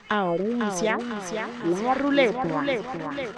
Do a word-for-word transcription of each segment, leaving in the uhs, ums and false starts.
Ahora inicia, Ahora inicia la ruleta. la ruleta.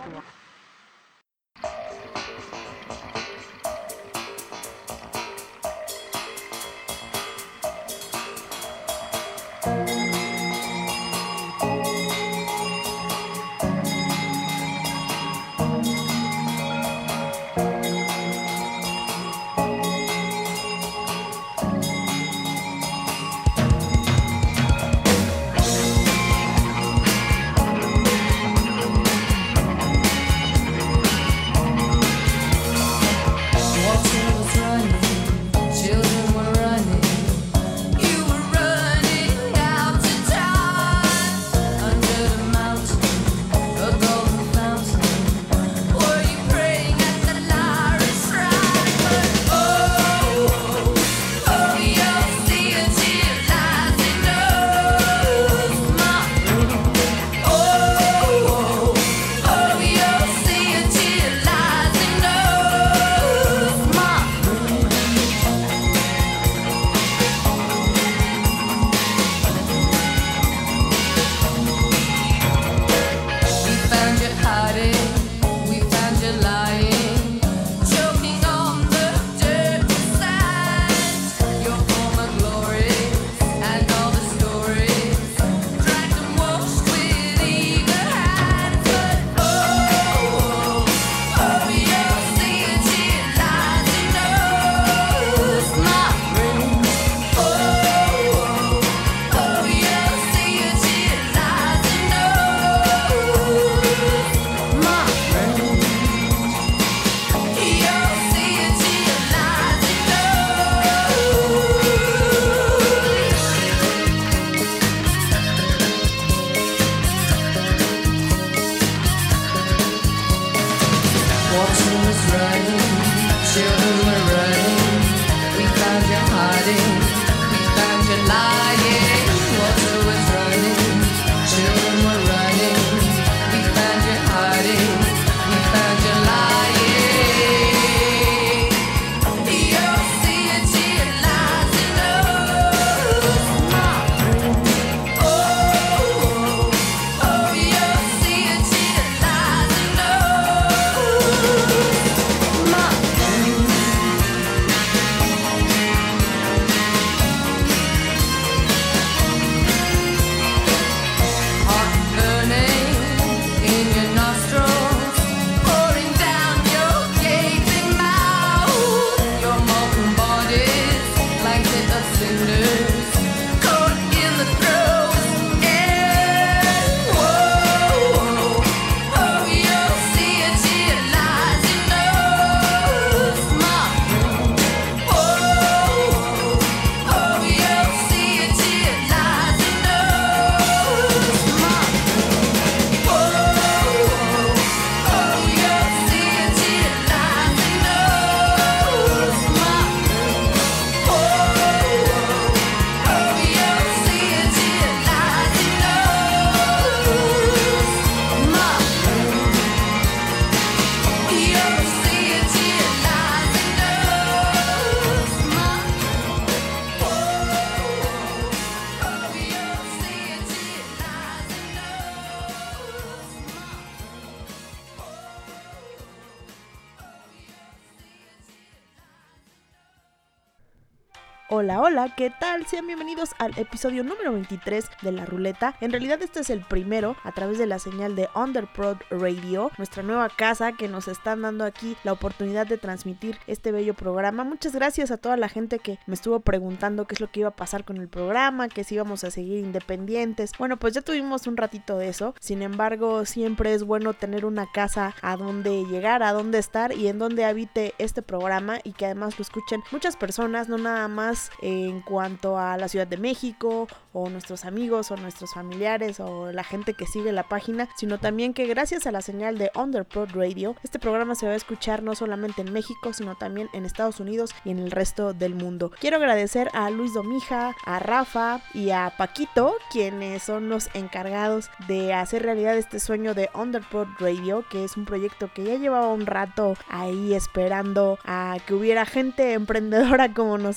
Hola, hola, ¿qué tal? Sean bienvenidos al episodio número veintitrés de La Ruleta. En realidad este es el primero a través de la señal de Underprod Radio, nuestra nueva casa que nos están dando aquí la oportunidad de transmitir este bello programa. Muchas gracias a toda la gente que me estuvo preguntando qué es lo que iba a pasar con el programa, que si íbamos a seguir independientes. Bueno, pues ya tuvimos un ratito de eso. Sin embargo, siempre es bueno tener una casa a donde llegar, a donde estar y en donde habite este programa y que además lo escuchen muchas personas, no nada más en cuanto a la Ciudad de México o nuestros amigos o nuestros familiares o la gente que sigue la página, sino también que gracias a la señal de Underprod Radio este programa se va a escuchar no solamente en México sino también en Estados Unidos y en el resto del mundo. Quiero agradecer a Luis Domija, a Rafa y a Paquito, quienes son los encargados de hacer realidad este sueño de Underprod Radio, que es un proyecto que ya llevaba un rato ahí esperando a que hubiera gente emprendedora como nosotros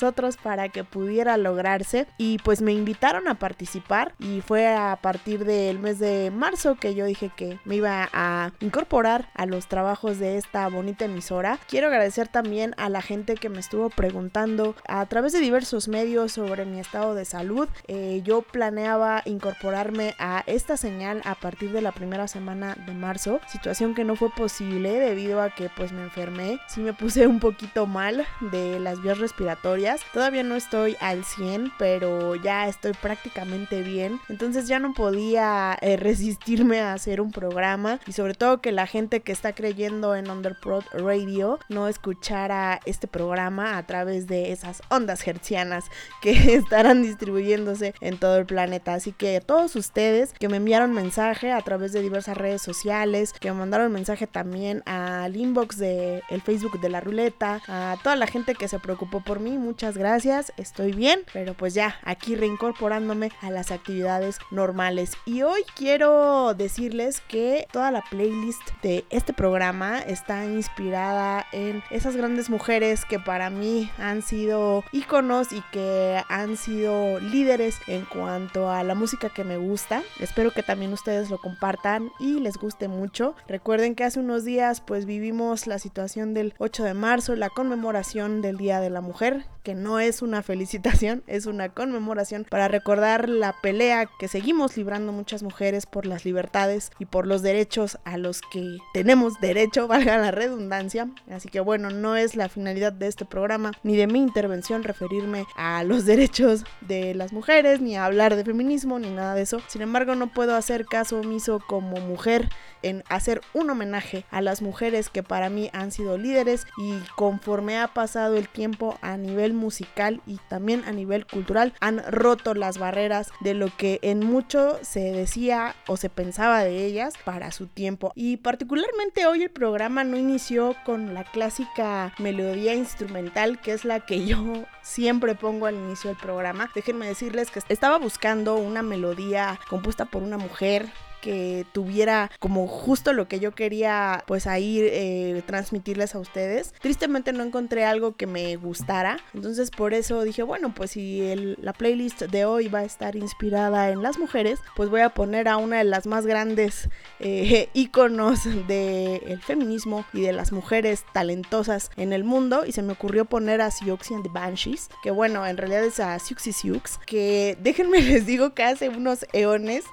para que pudiera lograrse, y pues me invitaron a participar, y fue a partir del mes de marzo que yo dije que me iba a incorporar a los trabajos de esta bonita emisora. Quiero agradecer también a la gente que me estuvo preguntando a través de diversos medios sobre mi estado de salud. Eh, yo planeaba incorporarme a esta señal a partir de la primera semana de marzo, situación que no fue posible debido a que pues me enfermé. Sí me puse un poquito mal de las vías respiratorias, todavía no estoy al cien, pero ya estoy prácticamente bien, entonces ya no podía eh, resistirme a hacer un programa, y sobre todo que la gente que está creyendo en Underprod Radio no escuchara este programa a través de esas ondas hertzianas que estarán distribuyéndose en todo el planeta. Así que a todos ustedes que me enviaron mensaje a través de diversas redes sociales, que me mandaron mensaje también al inbox de el Facebook de La Ruleta, a toda la gente que se preocupó por mí, muchas gracias, estoy bien, pero pues ya aquí reincorporándome a las actividades normales. Y hoy quiero decirles que toda la playlist de este programa está inspirada en esas grandes mujeres que para mí han sido íconos y que han sido líderes en cuanto a la música que me gusta. Espero que también ustedes lo compartan y les guste mucho. Recuerden que hace unos días pues vivimos la situación del ocho de marzo, la conmemoración del Día de la Mujer, que no es una felicitación, es una conmemoración para recordar la pelea que seguimos librando muchas mujeres por las libertades y por los derechos a los que tenemos derecho, valga la redundancia. Así que bueno, no es la finalidad de este programa ni de mi intervención referirme a los derechos de las mujeres, ni a hablar de feminismo, ni nada de eso. Sin embargo, no puedo hacer caso omiso como mujer en hacer un homenaje a las mujeres que para mí han sido líderes, y conforme ha pasado el tiempo a nivel musical y también a nivel cultural han roto las barreras de lo que en mucho se decía o se pensaba de ellas para su tiempo. Y particularmente hoy el programa no inició con la clásica melodía instrumental que es la que yo siempre pongo al inicio del programa. Déjenme decirles que estaba buscando una melodía compuesta por una mujer que tuviera como justo lo que yo quería pues ahí eh, transmitirles a ustedes. Tristemente no encontré algo que me gustara, entonces por eso dije, bueno, pues si el, la playlist de hoy va a estar inspirada en las mujeres, pues voy a poner a una de las más grandes eh, íconos del feminismo y de las mujeres talentosas en el mundo, y se me ocurrió poner a Siouxsie and the Banshees, que bueno, en realidad es a Siouxsie Sioux, que déjenme les digo que hace unos eones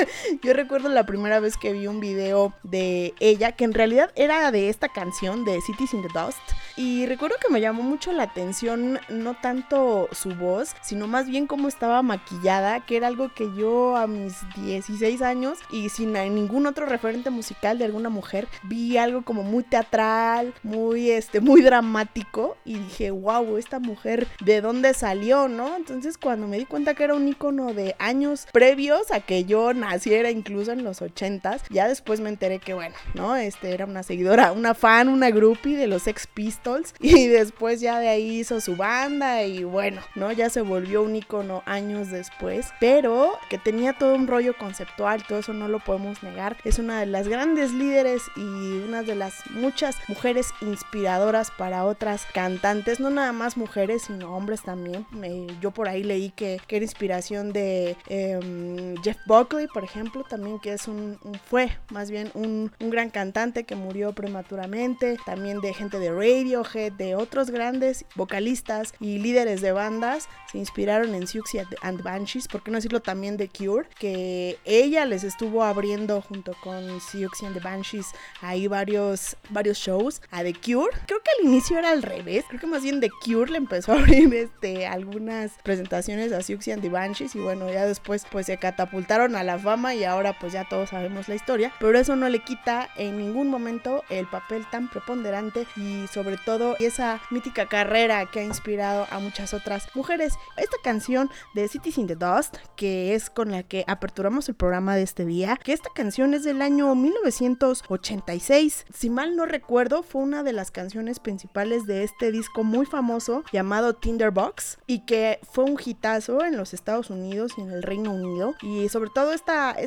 yo recuerdo la primera vez que vi un video de ella, que en realidad era de esta canción de Cities in the Dust, y recuerdo que me llamó mucho la atención no tanto su voz, sino más bien cómo estaba maquillada, que era algo que yo a mis dieciséis años y sin ningún otro referente musical de alguna mujer, vi algo como muy teatral, muy este, muy dramático, y dije, wow, esta mujer, ¿de dónde salió, no? Entonces cuando me di cuenta que era un ícono de años previos a que yo naciera, incluso en los ochentas, ya después me enteré que bueno, ¿no? Este era una seguidora, una fan, una groupie de los Sex Pistols, y después ya de ahí hizo su banda y bueno, ¿no? Ya se volvió un ícono años después, pero que tenía todo un rollo conceptual, todo eso no lo podemos negar. Es una de las grandes líderes y una de las muchas mujeres inspiradoras para otras cantantes, no nada más mujeres, sino hombres también. Me, yo por ahí leí que, que era inspiración de eh, Jeff Buckley, por ejemplo, también, que es un, un fue más bien un, un gran cantante que murió prematuramente, también de gente de Radiohead, de otros grandes vocalistas y líderes de bandas se inspiraron en Siouxsie and the Banshees, por qué no decirlo también de Cure, que ella les estuvo abriendo junto con Siouxsie and the Banshees ahí varios, varios shows a The Cure. Creo que al inicio era al revés, creo que más bien The Cure le empezó a abrir este, algunas presentaciones a Siouxsie and the Banshees, y bueno, ya después pues se catapultaron a la fama y ahora pues ya todos sabemos la historia, pero eso no le quita en ningún momento el papel tan preponderante y sobre todo esa mítica carrera que ha inspirado a muchas otras mujeres. Esta canción de Cities in the Dust, que es con la que aperturamos el programa de este día, que esta canción es del año mil novecientos ochenta y seis, si mal no recuerdo fue una de las canciones principales de este disco muy famoso llamado Tinderbox, y que fue un hitazo en los Estados Unidos y en el Reino Unido, y sobre todo esta, esta canción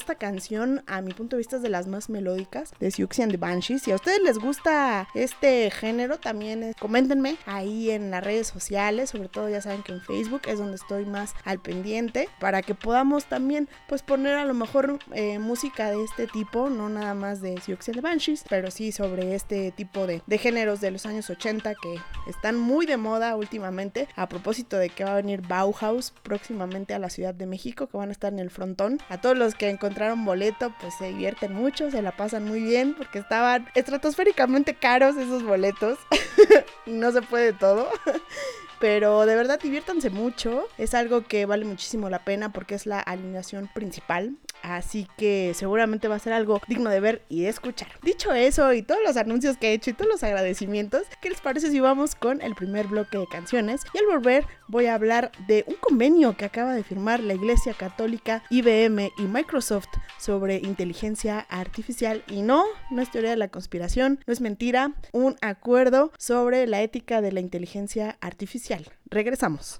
alineación, a mi punto de vista, es de las más melódicas de Siouxsie and the Banshees. Si a ustedes les gusta este género, también eh, coméntenme ahí en las redes sociales, sobre todo ya saben que en Facebook es donde estoy más al pendiente, para que podamos también pues poner a lo mejor eh, música de este tipo, no nada más de Siouxsie and the Banshees, pero sí sobre este tipo de, de géneros de los años ochenta que están muy de moda últimamente, a propósito de que va a venir Bauhaus próximamente a la Ciudad de México, que van a estar en el frontón. A todos los que encontraron boleto, pues se divierten mucho, se la pasan muy bien, porque estaban estratosféricamente caros esos boletos y no se puede todo. Pero de verdad diviértanse mucho, es algo que vale muchísimo la pena porque es la alineación principal, así que seguramente va a ser algo digno de ver y de escuchar. Dicho eso y todos los anuncios que he hecho y todos los agradecimientos, ¿qué les parece si vamos con el primer bloque de canciones? Y al volver voy a hablar de un convenio que acaba de firmar la Iglesia Católica, I B M y Microsoft sobre inteligencia artificial. Y no, no es teoría de la conspiración, no es mentira, un acuerdo sobre la ética de la inteligencia artificial. Regresamos.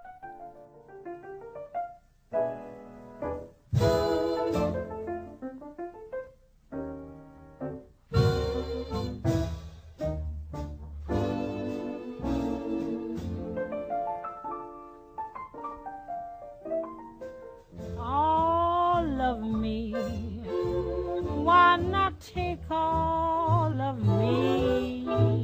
All of me, why not take all of me?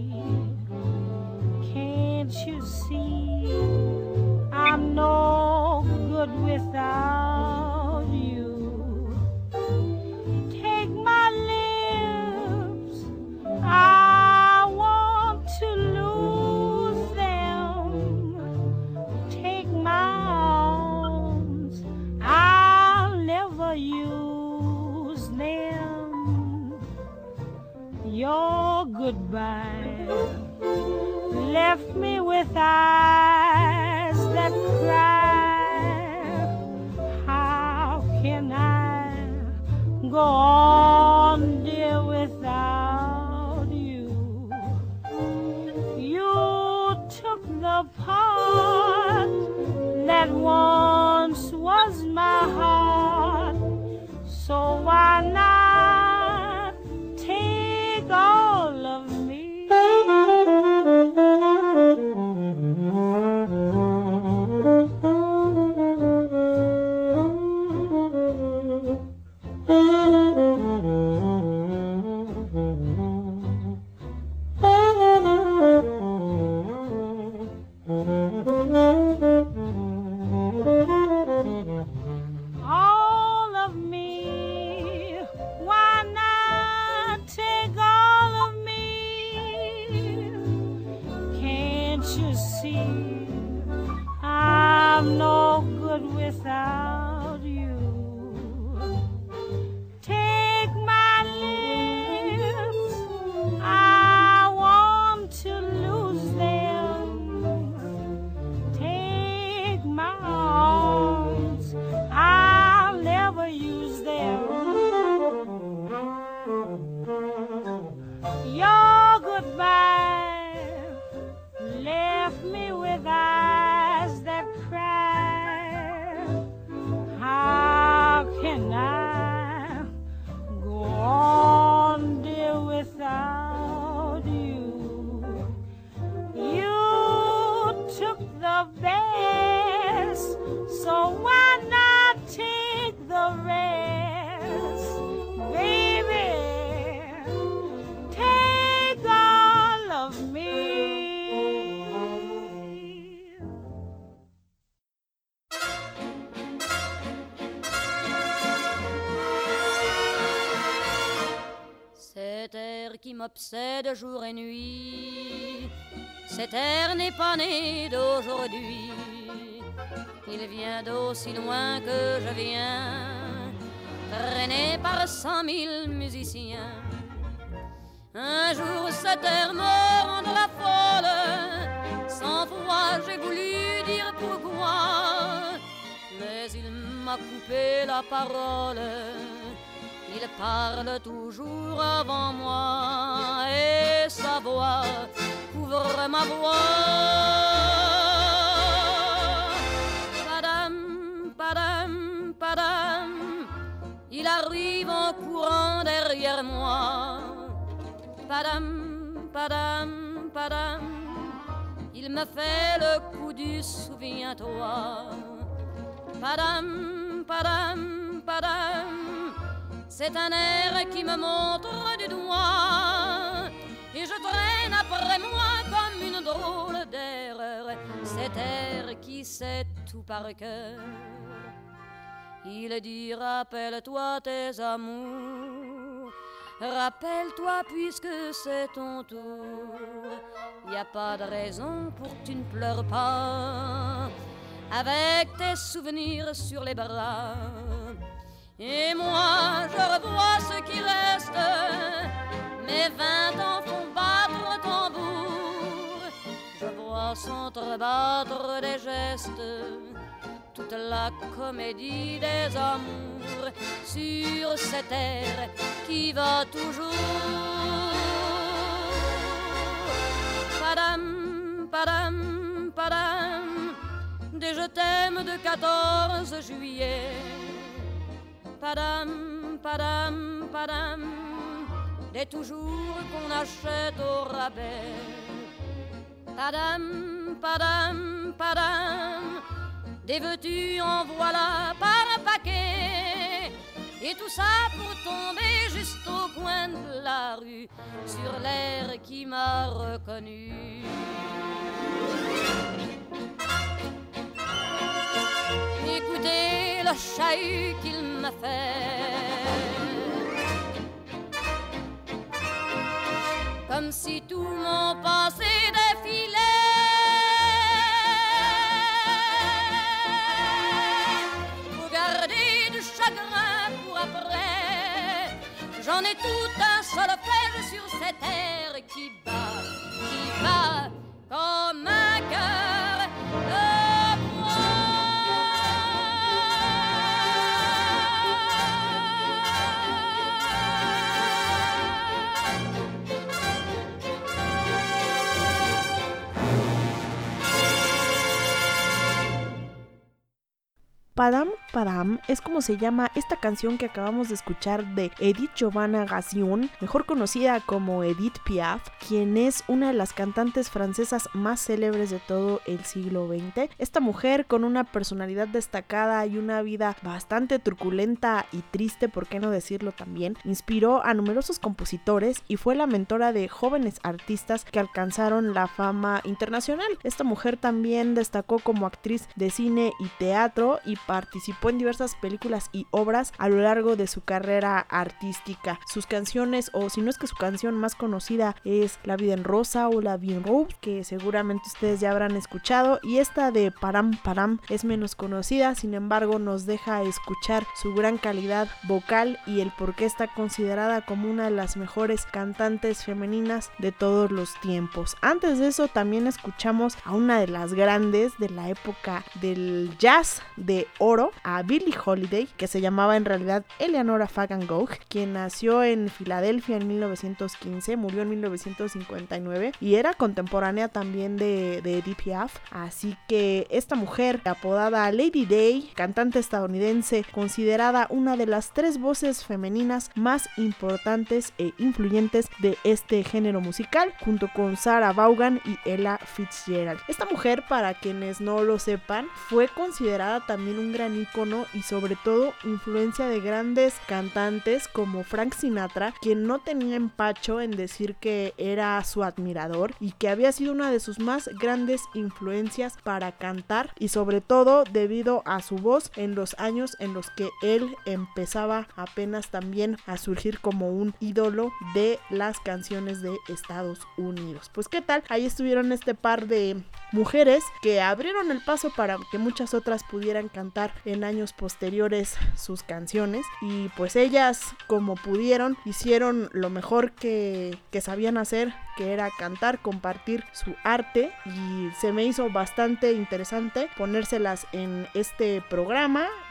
Can't you see I'm no good without you? Take my lips, I want to lose them. Take my arms, I'll never use them. Your goodbye left me with eyes that cry. How can I go on, dear, without you? You took the part that once was my heart, so why not take all of me? All of me, why not take all of me? Can't you see I'm no good without you? Take my lips, I want to lose them. Take my arms, I'll never use them. Your goodbye left me with eyes that cry. How can I go on, dear, without you? You took the best, so why not take the rest? Baby, take all of me. Cet air qui m'obsède jour et nuit, cet air n'est pas né d'aujourd'hui. Il vient d'aussi loin que je viens, traîné par cent mille musiciens. Un jour cet air me rendra folle, cent fois j'ai voulu dire pourquoi, mais il m'a coupé la parole. Il parle toujours avant moi et sa voix couvre ma voix. Padam, padam, padam, il arrive en courant derrière moi. Padam, padam, padam, il me fait le coup du souviens-toi. Padam, padam, padam, c'est un air qui me montre du doigt. Et je traîne après moi comme une drôle d'erreur cet air qui sait tout par cœur. Il dit rappelle-toi tes amours, rappelle-toi puisque c'est ton tour. Y a pas de raison pour que tu ne pleures pas, avec tes souvenirs sur les bras. Et moi je revois ce qui reste, mes vingt ans font battre au tambour. Je vois s'entrebattre des gestes, toute la comédie des amours sur cette air qui va toujours. Padam, padam, padam, des je t'aime de quatorze juillet. Padam, padam, padam, des toujours qu'on achète au rabais. Padam, padam, padam, des veux-tu en voilà par un paquet. Et tout ça pour tomber juste au coin de la rue, sur l'air qui m'a reconnu. Écoutez le chahut qu'il m'a fait, comme si tout mon passé défilait. Faut garder du chagrin pour après, j'en ai tout un solfège sur cette air qui bat, qui bat comme un cœur de bois. Padam Padam es como se llama esta canción que acabamos de escuchar de Edith Giovanna Gassion, mejor conocida como Edith Piaf, quien es una de las cantantes francesas más célebres de todo el siglo veinte. Esta mujer con una personalidad destacada y una vida bastante truculenta y triste, por qué no decirlo también, inspiró a numerosos compositores y fue la mentora de jóvenes artistas que alcanzaron la fama internacional. Esta mujer también destacó como actriz de cine y teatro y participó en diversas películas y obras a lo largo de su carrera artística. Sus canciones, o si no es que su canción más conocida, es La vida en rosa o La vie en rose, que seguramente ustedes ya habrán escuchado, y esta de Padam Padam es menos conocida, sin embargo nos deja escuchar su gran calidad vocal y el por qué está considerada como una de las mejores cantantes femeninas de todos los tiempos. Antes de eso también escuchamos a una de las grandes de la época del jazz de oro, a Billie Holiday, que se llamaba en realidad Eleanora Fagan Gough, quien nació en Filadelfia en mil novecientos quince, murió en mil novecientos cincuenta y nueve y era contemporánea también de, de Edith Piaf. Así que esta mujer, apodada Lady Day, cantante estadounidense, considerada una de las tres voces femeninas más importantes e influyentes de este género musical, junto con Sarah Vaughan y Ella Fitzgerald. Esta mujer, para quienes no lo sepan, fue considerada también un gran ícono y sobre todo influencia de grandes cantantes como Frank Sinatra, quien no tenía empacho en decir que era su admirador y que había sido una de sus más grandes influencias para cantar, y sobre todo debido a su voz en los años en los que él empezaba apenas también a surgir como un ídolo de las canciones de Estados Unidos. Pues qué tal, ahí estuvieron este par de mujeres que abrieron el paso para que muchas otras pudieran cantar en años posteriores sus canciones, y pues ellas, como pudieron, hicieron lo mejor que, que sabían hacer, que era cantar, compartir su arte, y se me hizo bastante interesante ponérselas en este programa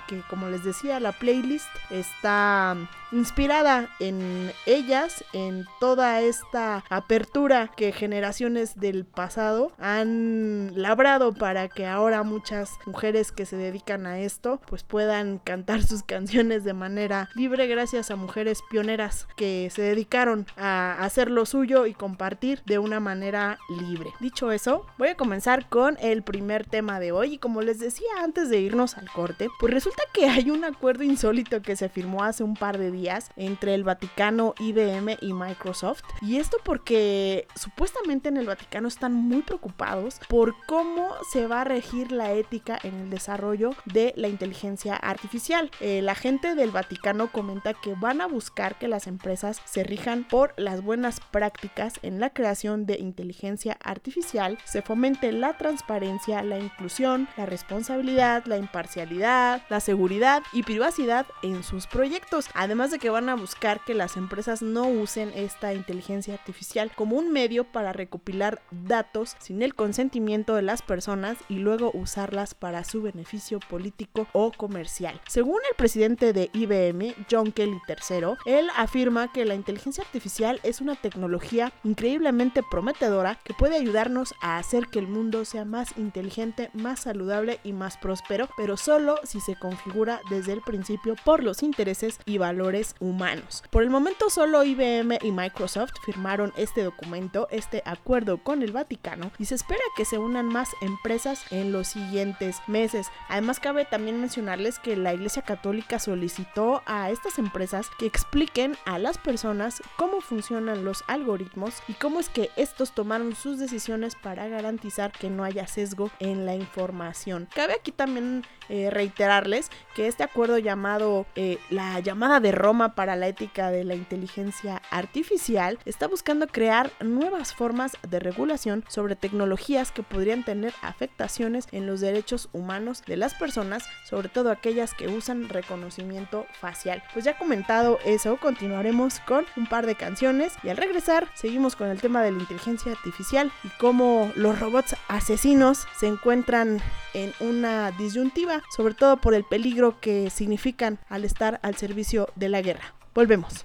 que, como les decía, la playlist está inspirada en ellas, en toda esta apertura que generaciones del pasado han labrado para que ahora muchas mujeres que se dedican a esto pues puedan cantar sus canciones de manera libre, gracias a mujeres pioneras que se dedicaron a hacer lo suyo y compartir de una manera libre. Dicho eso, voy a comenzar con el primer tema de hoy, y como les decía antes de irnos al corte, pues resulta que hay un acuerdo insólito que se firmó hace un par de días entre el Vaticano, I B M y Microsoft, y esto porque supuestamente en el Vaticano están muy preocupados por cómo se va a regir la ética en el desarrollo de la inteligencia artificial. Eh, la gente del Vaticano comenta que van a buscar que las empresas se rijan por las buenas prácticas en la creación de inteligencia artificial, se fomente la transparencia, la inclusión, la responsabilidad, la imparcialidad, la seguridad y privacidad en sus proyectos, además de que van a buscar que las empresas no usen esta inteligencia artificial como un medio para recopilar datos sin el consentimiento de las personas y luego usarlas para su beneficio político o comercial. Según el presidente de I B M, John Kelly tercero, él afirma que la inteligencia artificial es una tecnología increíblemente prometedora que puede ayudarnos a hacer que el mundo sea más inteligente, más saludable y más próspero, pero solo si se configura desde el principio por los intereses y valores humanos. Por el momento solo I B M y Microsoft firmaron este documento, este acuerdo con el Vaticano, y se espera que se unan más empresas en los siguientes meses. Además, cabe también mencionarles que la Iglesia Católica solicitó a estas empresas que expliquen a las personas cómo funcionan los algoritmos y cómo es que estos tomaron sus decisiones para garantizar que no haya sesgo en la información. Cabe aquí también eh, reiterarles que este acuerdo llamado eh, la llamada de Roma para la ética de la inteligencia artificial está buscando crear nuevas formas de regulación sobre tecnologías que podrían tener afectaciones en los derechos humanos de las personas, sobre todo aquellas que usan reconocimiento facial. Pues ya comentado eso, continuaremos con un par de canciones y al regresar seguimos con el tema de la inteligencia artificial y cómo los robots asesinos se encuentran en una disyuntiva, sobre todo por el peligro que significan al estar al servicio de la guerra. Volvemos.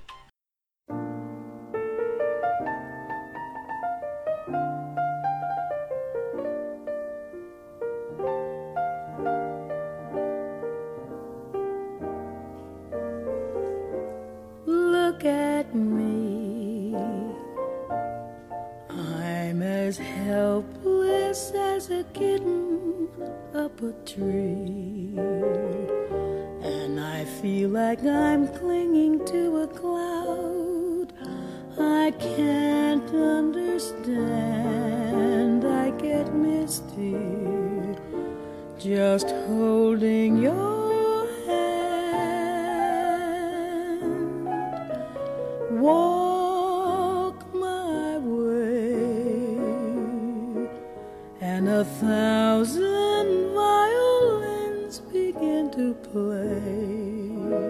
Look at me, I'm as helpless as a kitten up a tree, and I feel like I'm clinging to a cloud. I can't understand, I get misty just holding your hand. Walk my way and a thousand violins begin to play,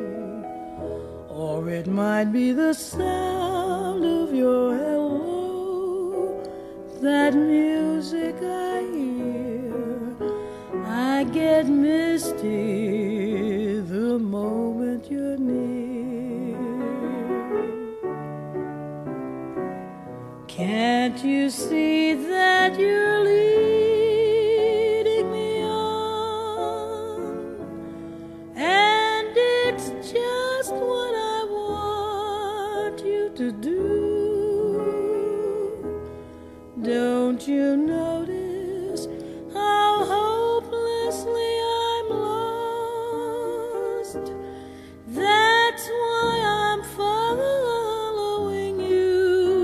or it might be the sound of your hello, that music I hear. I get misty the moment you're near. Can't you see that you're leading me on? And it's just what I want you to do. Don't you notice how hopelessly I'm lost? That's why I'm following you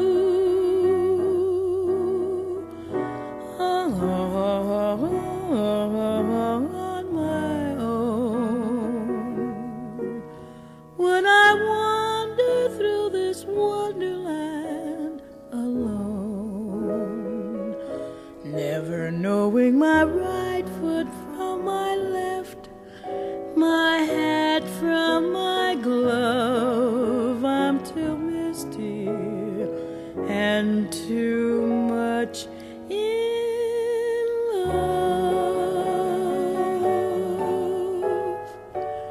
on my own. When I wander through this wonderland alone, never knowing my right foot from my left, my hat from my glove, I'm too misty and too much in love.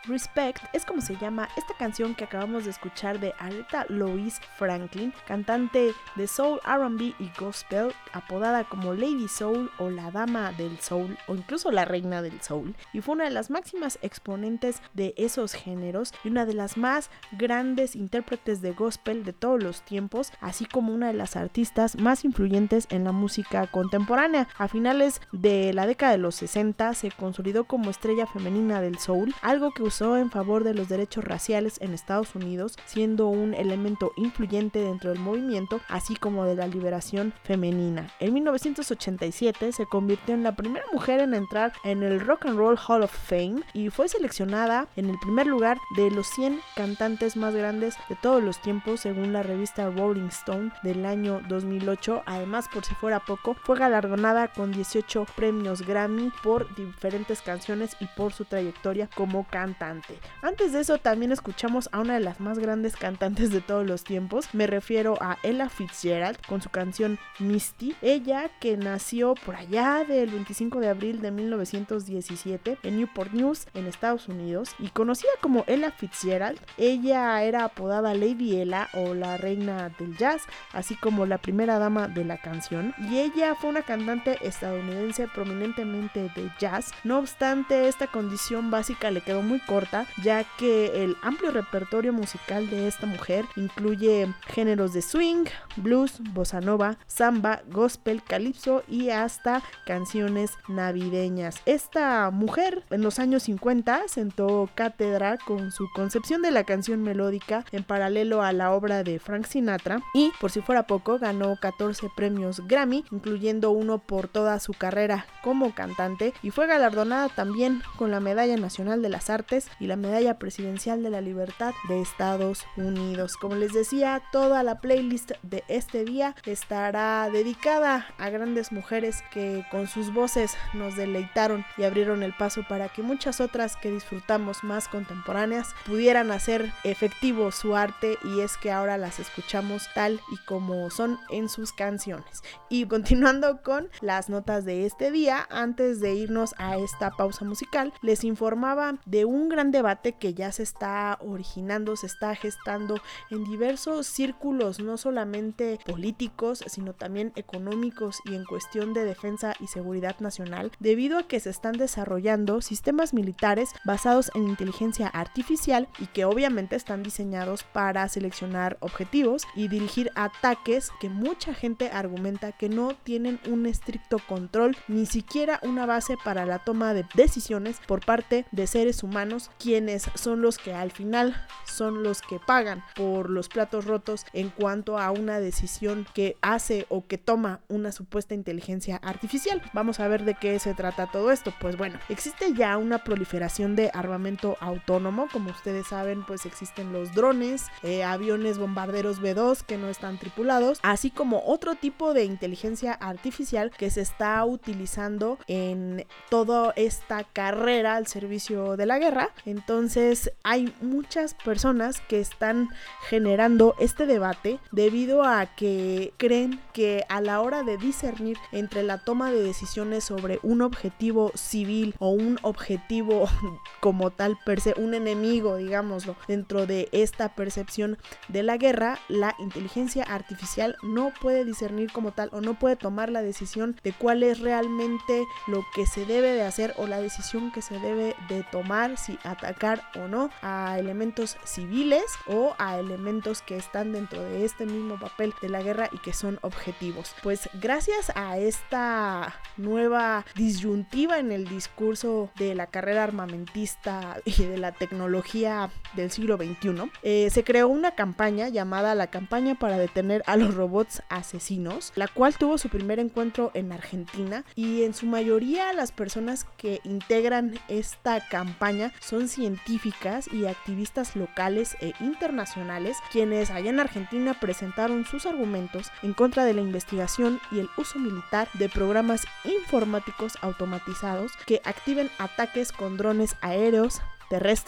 Respect es como se llama esta canción que acabamos de escuchar de Aretha Louise Franklin, cantante de soul, R and B y gospel, apodada como Lady Soul o la Dama del Soul o incluso la Reina del Soul, y fue una de las máximas exponentes de esos géneros y una de las más grandes intérpretes de gospel de todos los tiempos, así como una de las artistas más influyentes en la música contemporánea. A finales de la década de los sesenta se consolidó como estrella femenina del soul, algo que usó en favor de los derechos raciales en Estados Unidos, siendo un elemento influyente dentro del movimiento, así como de la liberación femenina. En mil novecientos ochenta y siete se convirtió en la primera mujer en entrar en el Rock and Roll Hall of Fame y fue seleccionada en el primer lugar de los cien cantantes más grandes de todos los tiempos, según la revista Rolling Stone del año dos mil ocho. Además, por si fuera poco, fue galardonada con dieciocho premios Grammy por diferentes canciones y por su trayectoria como cantante. Antes de eso también escuchamos a una de las más grandes cantantes de todos los tiempos, me refiero a Ella Fitzgerald con su canción Misty, ella que nació por allá del veinticinco de abril de mil novecientos diecisiete en Newport News en Estados Unidos, y conocida como Ella Fitzgerald, ella era apodada Lady Ella o la Reina del Jazz, así como la primera dama de la canción, y ella fue una cantante estadounidense prominentemente de jazz. No obstante, esta condición básica le quedó muy corta, ya que el amplio repertorio musical de esta mujer incluye géneros de swing, blues, bossa nova, samba, gospel, calipso y hasta canciones navideñas. Esta mujer en los años cincuenta sentó cátedra con su concepción de la canción melódica en paralelo a la obra de Frank Sinatra, y por si fuera poco ganó catorce premios Grammy, incluyendo uno por toda su carrera como cantante, y fue galardonada también con la Medalla Nacional de las Artes y la Medalla Presidencial de la Libertad de Estados Unidos. Como les decía, toda la playlist de este día estará dedicada a grandes mujeres que con sus voces nos deleitaron y abrieron el paso para que muchas otras que disfrutamos más contemporáneas pudieran hacer efectivo su arte, y es que ahora las escuchamos tal y como son en sus canciones. Y continuando con las notas de este día, antes de irnos a esta pausa musical, les informaba de un gran debate que ya se está originando, se está gestando en diversos círculos, no solamente políticos, sino también económicos y en cuestión de defensa y seguridad nacional, debido a que se están desarrollando sistemas militares basados en inteligencia artificial y que obviamente están diseñados para seleccionar objetivos y dirigir ataques que mucha gente argumenta que no tienen un estricto control, ni siquiera una base para la toma de decisiones por parte de seres humanos, quienes son los que al final son los que pagan por los platos rotos en cuanto a una decisión que hace o que toma una supuesta inteligencia artificial. Vamos a ver de qué se trata todo esto. Pues bueno, existe ya una proliferación de armamento autónomo. Como ustedes saben, pues existen los drones, eh, aviones bombarderos B dos que no están tripulados, así como otro tipo de inteligencia artificial que se está utilizando en toda esta carrera al servicio de la guerra. Entonces hay muchas personas que están generando este debate debido a que creen que a la hora de discernir entre la toma de decisiones sobre un objetivo civil o un objetivo como tal per se, un enemigo, digámoslo, dentro de esta percepción de la guerra, la inteligencia artificial no puede discernir como tal o no puede tomar la decisión de cuál es realmente lo que se debe de hacer o la decisión que se debe de tomar, si atacar o no a elementos civiles o a elementos que están dentro de este mismo papel de la guerra y que son objetivos. Pues gracias a esta nueva disyuntiva en el discurso de la carrera armamentista y de la tecnología del siglo veintiuno, eh, se creó una campaña llamada la campaña para detener a los robots asesinos, la cual tuvo su primer encuentro en Argentina, y en su mayoría las personas que integran esta campaña son científicas y activistas locales e internacionales, quienes allá en Argentina presentaron sus argumentos en contra de la investigación y el uso militar de programas informáticos automatizados que activen ataques con drones aéreos, terrestres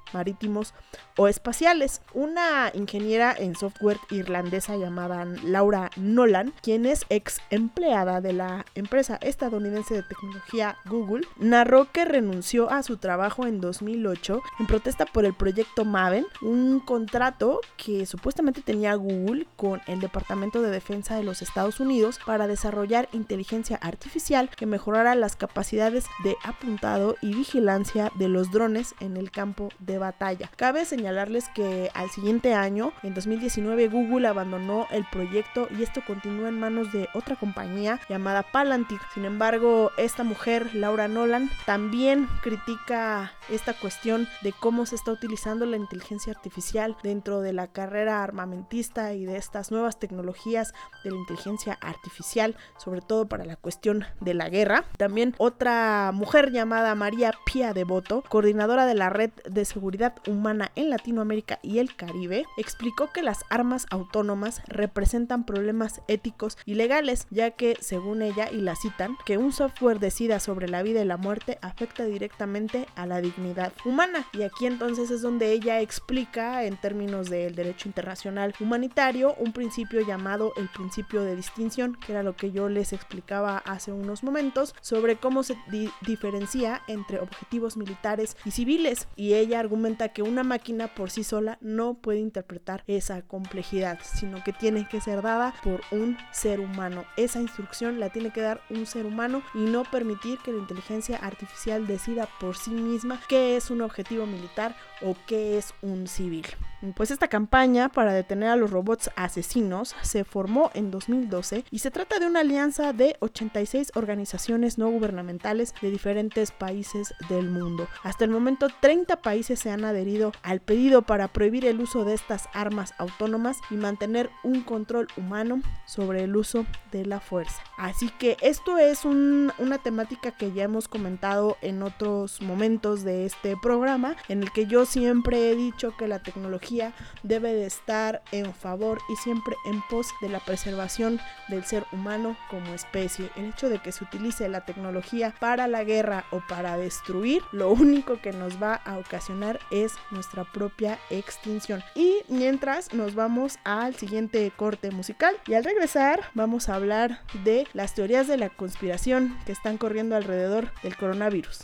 marítimos o espaciales. Una ingeniera en software irlandesa llamada Laura Nolan, quien es ex empleada de la empresa estadounidense de tecnología Google, narró que renunció a su trabajo en dos mil ocho en protesta por el proyecto Maven, un contrato que supuestamente tenía Google con el Departamento de Defensa de los Estados Unidos para desarrollar inteligencia artificial que mejorara las capacidades de apuntado y vigilancia de los drones en el campo de batalla. Cabe señalarles que al siguiente año, en dos mil diecinueve, Google abandonó el proyecto y esto continúa en manos de otra compañía llamada Palantir. Sin embargo, esta mujer, Laura Nolan, también critica esta cuestión de cómo se está utilizando la inteligencia artificial dentro de la carrera armamentista y de estas nuevas tecnologías de la inteligencia artificial, sobre todo para la cuestión de la guerra. También otra mujer llamada María Pía Devoto, coordinadora de la Red de Seguridad Humana en Latinoamérica y el Caribe, explicó que las armas autónomas representan problemas éticos y legales, ya que, según ella, y la citan, que un software decida sobre la vida y la muerte afecta directamente a la dignidad humana. Y aquí entonces es donde ella explica, en términos del derecho internacional humanitario, un principio llamado el principio de distinción, que era lo que yo les explicaba hace unos momentos, sobre cómo se di- diferencia entre objetivos militares y civiles. Y ella argumenta que una máquina por sí sola no puede interpretar esa complejidad, sino que tiene que ser dada por un ser humano. Esa instrucción la tiene que dar un ser humano y no permitir que la inteligencia artificial decida por sí misma qué es un objetivo militar o qué es un civil. Pues esta campaña para detener a los robots asesinos se formó en dos mil doce y se trata de una alianza de ochenta y seis organizaciones no gubernamentales de diferentes países del mundo. Hasta el momento, treinta países se han adherido al pedido para prohibir el uso de estas armas autónomas y mantener un control humano sobre el uso de la fuerza. Así que esto es un, una temática que ya hemos comentado en otros momentos de este programa, en el que yo siempre he dicho que la tecnología debe de estar en favor y siempre en pos de la preservación del ser humano como especie. El hecho de que se utilice la tecnología para la guerra o para destruir, lo único que nos va a ocasionar es nuestra propia extinción. Y mientras nos vamos al siguiente corte musical y al regresar vamos a hablar de las teorías de la conspiración que están corriendo alrededor del coronavirus.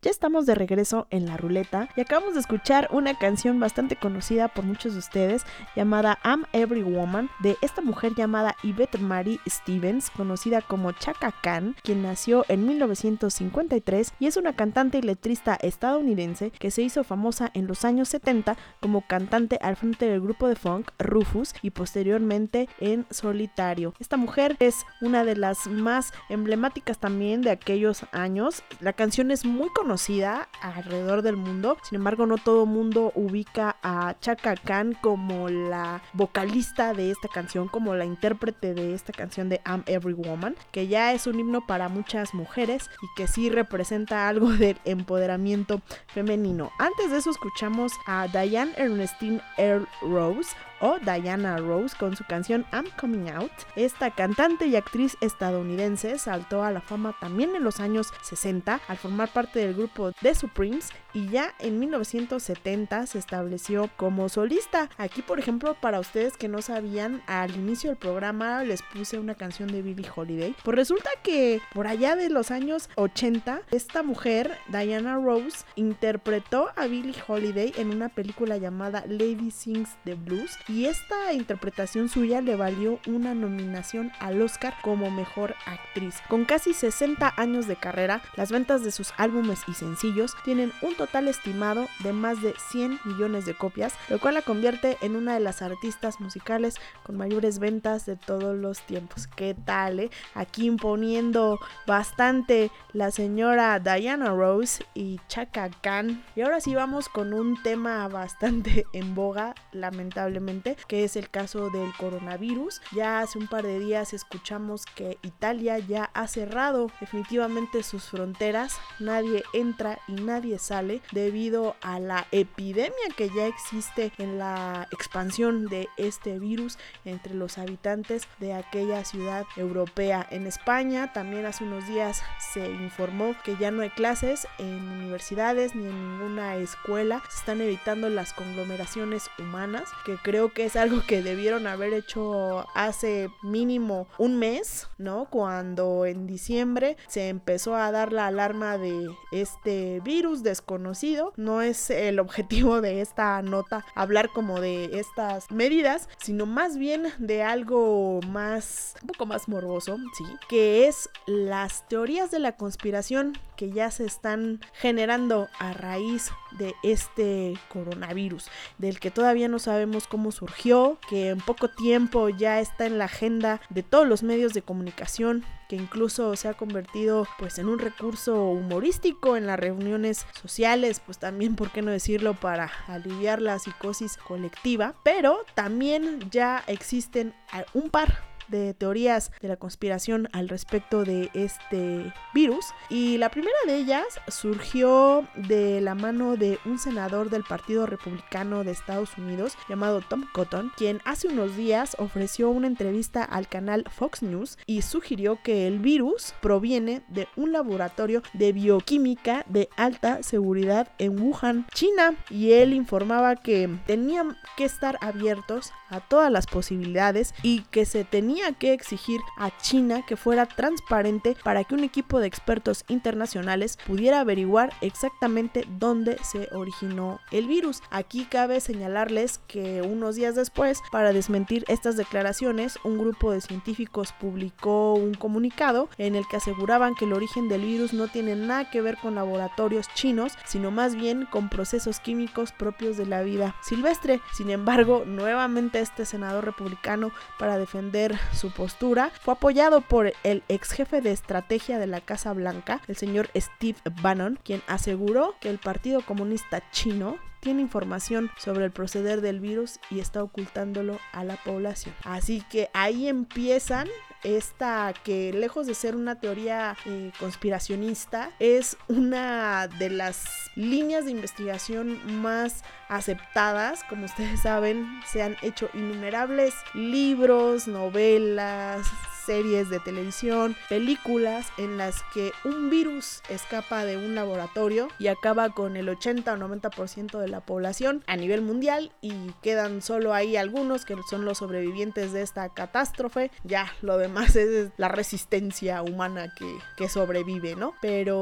Ya estamos de regreso en la ruleta y acabamos de escuchar una canción bastante conocida por muchos de ustedes llamada I'm Every Woman, de esta mujer llamada Yvette Marie Stevens, conocida como Chaka Khan, quien nació en mil novecientos cincuenta y tres y es una cantante y letrista estadounidense que se hizo famosa en los años setenta como cantante al frente del grupo de funk Rufus y posteriormente en solitario. Esta mujer es una de las más emblemáticas también de aquellos años. La canción es muy conocida alrededor del mundo, sin embargo no todo el mundo ubica a Chaka Khan como la vocalista de esta canción, como la intérprete de esta canción de I'm Every Woman, que ya es un himno para muchas mujeres y que sí representa algo del empoderamiento femenino. Antes de eso escuchamos a Diane Ernestine Earl Rose o Diana Rose con su canción I'm Coming Out. Esta cantante y actriz estadounidense saltó a la fama también en los años sesenta al formar parte del grupo The Supremes y ya en mil novecientos setenta se estableció como solista. Aquí, por ejemplo, para ustedes que no sabían, al inicio del programa les puse una canción de Billie Holiday. Pues resulta que por allá de los años ochenta, esta mujer, Diana Rose, interpretó a Billie Holiday en una película llamada Lady Sings the Blues y esta interpretación suya le valió una nominación al Oscar como mejor actriz. Con casi sesenta años de carrera, las ventas de sus álbumes y sencillos tienen un total estimado de más de cien millones de copias, lo cual la convierte en una de las artistas musicales con mayores ventas de todos los tiempos. ¿Qué tal, eh? Aquí imponiendo bastante la señora Diana Rose y Chaka Khan. Y ahora sí vamos con un tema bastante en boga, lamentablemente, que es el caso del coronavirus. Ya hace un par de días escuchamos que Italia ya ha cerrado definitivamente sus fronteras, nadie entra y nadie sale debido a la epidemia que ya existe en la expansión de este virus entre los habitantes de aquella ciudad europea. En España también hace unos días se informó que ya no hay clases en universidades ni en ninguna escuela, se están evitando las conglomeraciones humanas, que creo que es algo que debieron haber hecho hace mínimo un mes, ¿no? Cuando en diciembre se empezó a dar la alarma de este virus desconocido. No es el objetivo de esta nota hablar como de estas medidas, sino más bien de algo más, un poco más morboso, sí, que es las teorías de la conspiración que ya se están generando a raíz de este coronavirus, del que todavía no sabemos cómo surgió, que en poco tiempo ya está en la agenda de todos los medios de comunicación, que incluso se ha convertido pues en un recurso humorístico en las reuniones sociales, pues también, por qué no decirlo, para aliviar la psicosis colectiva. Pero también ya existen un par de teorías de la conspiración al respecto de este virus, y la primera de ellas surgió de la mano de un senador del Partido Republicano de Estados Unidos llamado Tom Cotton, quien hace unos días ofreció una entrevista al canal Fox News y sugirió que el virus proviene de un laboratorio de bioquímica de alta seguridad en Wuhan, China, y él informaba que tenían que estar abiertos a todas las posibilidades y que se tenía que exigir a China que fuera transparente para que un equipo de expertos internacionales pudiera averiguar exactamente dónde se originó el virus. Aquí cabe señalarles que unos días después, para desmentir estas declaraciones, un grupo de científicos publicó un comunicado en el que aseguraban que el origen del virus no tiene nada que ver con laboratorios chinos, sino más bien con procesos químicos propios de la vida silvestre. Sin embargo, nuevamente este senador republicano, para defender su postura, fue apoyado por el ex jefe de estrategia de la Casa Blanca, el señor Steve Bannon, quien aseguró que el Partido Comunista Chino tiene información sobre el proceder del virus y está ocultándolo a la población. Así que ahí empiezan esta, que lejos de ser una teoría eh, conspiracionista, es una de las líneas de investigación más aceptadas. Como ustedes saben, se han hecho innumerables libros, novelas, series de televisión, películas en las que un virus escapa de un laboratorio y acaba con el ochenta o noventa por ciento de la población a nivel mundial y quedan solo ahí algunos que son los sobrevivientes de esta catástrofe. Ya lo demás es la resistencia humana que, que sobrevive, ¿no?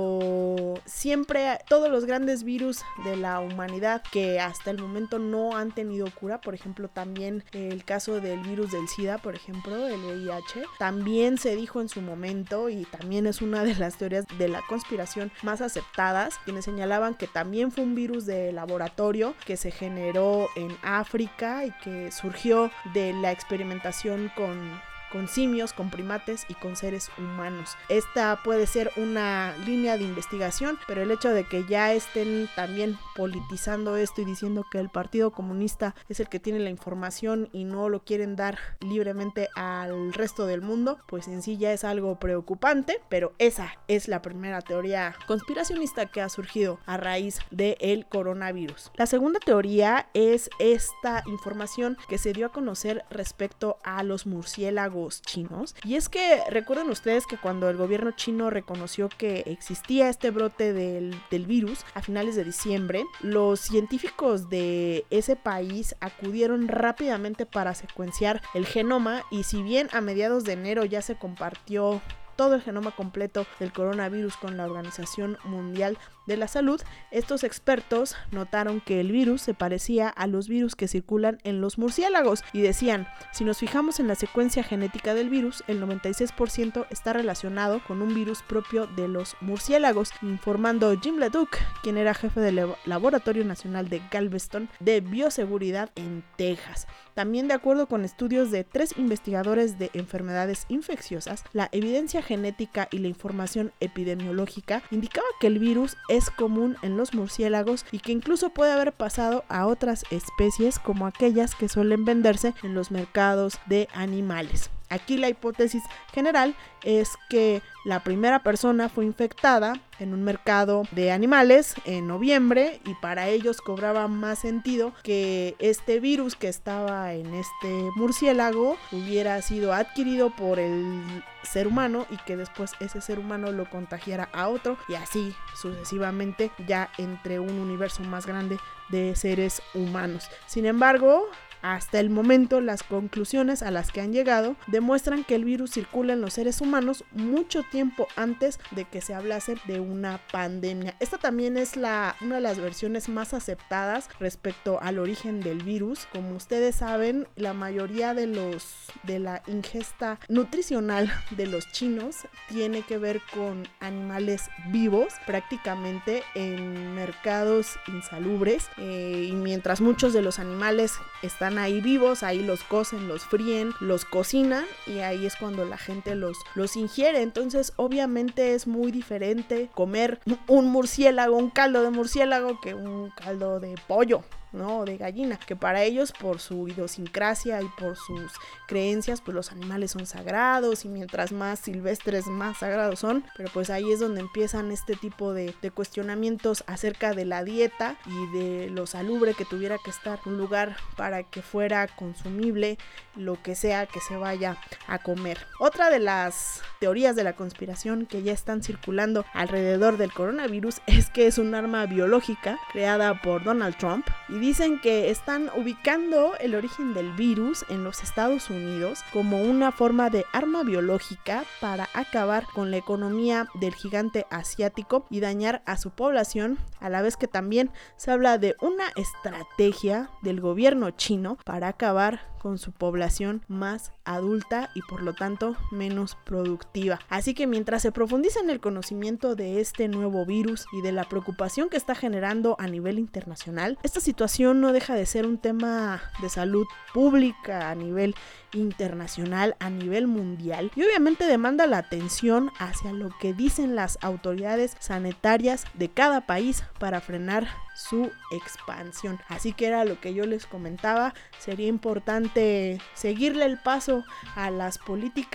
Pero siempre todos los grandes virus de la humanidad que hasta el momento no han tenido cura, por ejemplo también el caso del virus del SIDA, por ejemplo, el V I H, también se dijo en su momento y también es una de las teorías de la conspiración más aceptadas, quienes señalaban que también fue un virus de laboratorio que se generó en África y que surgió de la experimentación con con simios, con primates y con seres humanos. Esta puede ser una línea de investigación, pero el hecho de que ya estén también politizando esto y diciendo que el Partido Comunista es el que tiene la información y no lo quieren dar libremente al resto del mundo, pues en sí ya es algo preocupante, pero esa es la primera teoría conspiracionista que ha surgido a raíz del coronavirus. La segunda teoría es esta información que se dio a conocer respecto a los murciélagos chinos, y es que recuerden ustedes que cuando el gobierno chino reconoció que existía este brote del, del virus a finales de diciembre, los científicos de ese país acudieron rápidamente para secuenciar el genoma, y si bien a mediados de enero ya se compartió todo el genoma completo del coronavirus con la Organización Mundial de la Salud, estos expertos notaron que el virus se parecía a los virus que circulan en los murciélagos y decían, si nos fijamos en la secuencia genética del virus, el noventa y seis por ciento está relacionado con un virus propio de los murciélagos, informando Jim Leduc, quien era jefe del Laboratorio Nacional de Galveston de Bioseguridad en Texas. También, de acuerdo con estudios de tres investigadores de enfermedades infecciosas, la evidencia genética y la información epidemiológica indicaba que el virus es común en los murciélagos y que incluso puede haber pasado a otras especies como aquellas que suelen venderse en los mercados de animales. Aquí la hipótesis general es que la primera persona fue infectada en un mercado de animales en noviembre y para ellos cobraba más sentido que este virus que estaba en este murciélago hubiera sido adquirido por el ser humano y que después ese ser humano lo contagiara a otro y así sucesivamente ya entre un universo más grande de seres humanos. Sin embargo, hasta el momento, las conclusiones a las que han llegado demuestran que el virus circula en los seres humanos mucho tiempo antes de que se hablase de una pandemia. Esta también es la, una de las versiones más aceptadas respecto al origen del virus. Como ustedes saben, la mayoría de los de la ingesta nutricional de los chinos tiene que ver con animales vivos, prácticamente en mercados insalubres, eh, y mientras muchos de los animales están ahí vivos, ahí los cocen, los fríen, los cocinan y ahí es cuando la gente los, los ingiere. Entonces obviamente es muy diferente comer un murciélago, un caldo de murciélago que un caldo de pollo, ¿no? De gallina, que para ellos por su idiosincrasia y por sus creencias pues los animales son sagrados y mientras más silvestres más sagrados son, pero pues ahí es donde empiezan este tipo de, de cuestionamientos acerca de la dieta y de lo salubre que tuviera que estar un lugar para que fuera consumible lo que sea que se vaya a comer. Otra de las teorías de la conspiración que ya están circulando alrededor del coronavirus es que es un arma biológica creada por Donald Trump y dicen que están ubicando el origen del virus en los Estados Unidos como una forma de arma biológica para acabar con la economía del gigante asiático y dañar a su población, a la vez que también se habla de una estrategia del gobierno chino para acabar con su población más adulta y por lo tanto menos productiva. Así que mientras se profundiza en el conocimiento de este nuevo virus y de la preocupación que está generando a nivel internacional, esta situación no deja de ser un tema de salud pública a nivel internacional, a nivel mundial, y obviamente demanda la atención hacia lo que dicen las autoridades sanitarias de cada país para frenar su expansión. Así que era lo que yo les comentaba, sería importante seguirle el paso a las políticas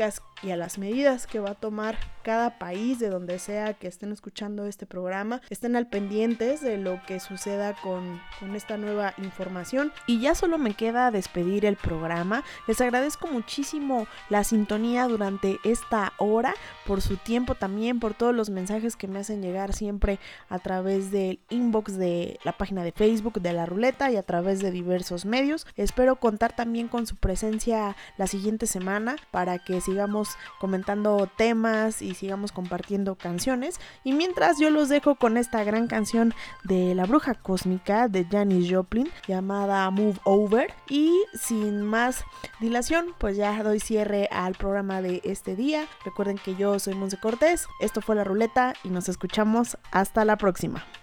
y a las medidas que va a tomar cada país de donde sea que estén escuchando este programa. Estén al pendientes de lo que suceda con, con esta nueva información. Y ya solo me queda despedir el programa. Les agradezco muchísimo la sintonía durante esta hora, por su tiempo también, por todos los mensajes que me hacen llegar siempre a través del inbox de la página de Facebook de La Ruleta y a través de diversos medios. Espero contar también con su presencia la siguiente semana para que sigamos comentando temas y sigamos compartiendo canciones. Y mientras, yo los dejo con esta gran canción de La Bruja Cósmica de Janis Joplin llamada Move Over. Y sin más dilación, pues ya doy cierre al programa de este día. Recuerden que yo soy Monse Cortés, esto fue La Ruleta y nos escuchamos hasta la próxima.